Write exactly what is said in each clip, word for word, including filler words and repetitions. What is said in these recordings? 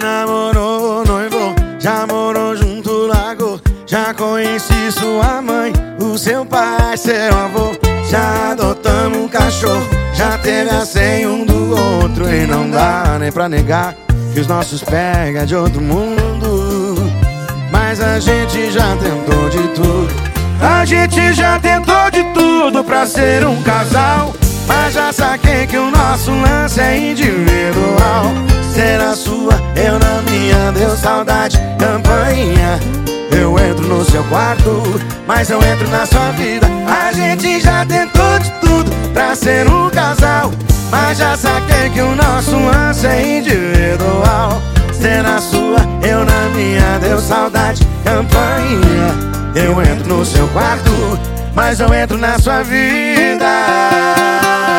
namorou, noivou, já morou junto, largou. Já conheci sua mãe, o seu pai, seu avô. Já adotamos um cachorro, já teve a senha um do outro. E não dá nem pra negar que os nossos pega de outro mundo. Mas a gente já tentou de tudo. A gente já tentou de tudo pra ser um casal. Mas já saquei que o nosso lance é individual. Ser a sua, eu na minha, deu saudade, campainha. Eu entro no seu quarto, mas eu entro na sua vida. A gente já tentou de tudo pra ser um casal. Mas já saquei que o nosso lance é individual. Ser a sua, eu na minha, deu saudade, campainha. Eu entro no seu quarto, mas eu entro na sua vida.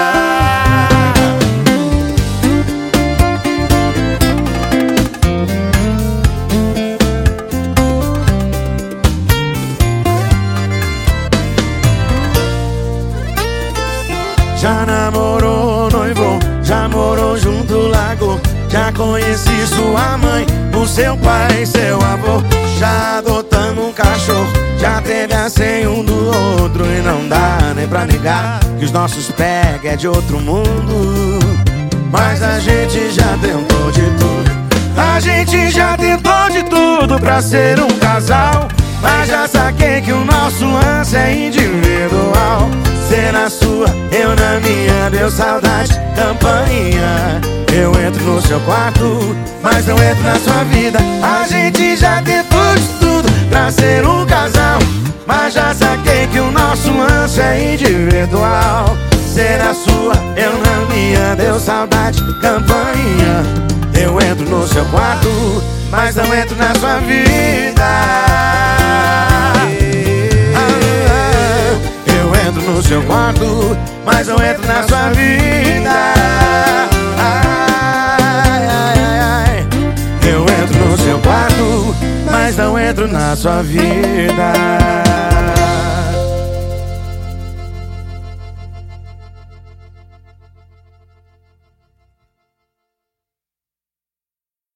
Já namorou, noivou, já morou junto, largou. Já conheci sua mãe, o seu pai, seu avô. Já adotamos um cachorro, já teve a senha um do outro. E não dá nem pra negar que os nossos pega é de outro mundo. Mas a gente já tentou de tudo. A gente já tentou de tudo pra ser um casal. Mas já saquei que o nosso lance é individual. Ser na sua, eu na minha, deu saudade, campainha. Eu entro no seu quarto, mas não entro na sua vida. A gente já tentou de tudo pra ser um casal. Mas já saquei que o nosso lance é individual. Ser a sua, eu na minha, deu saudade, campainha. Eu entro no seu quarto, mas não entro na sua vida. No seu quarto, mas não entro na sua vida. Ai, ai, ai, ai. Eu entro no seu quarto, mas não entro na sua vida.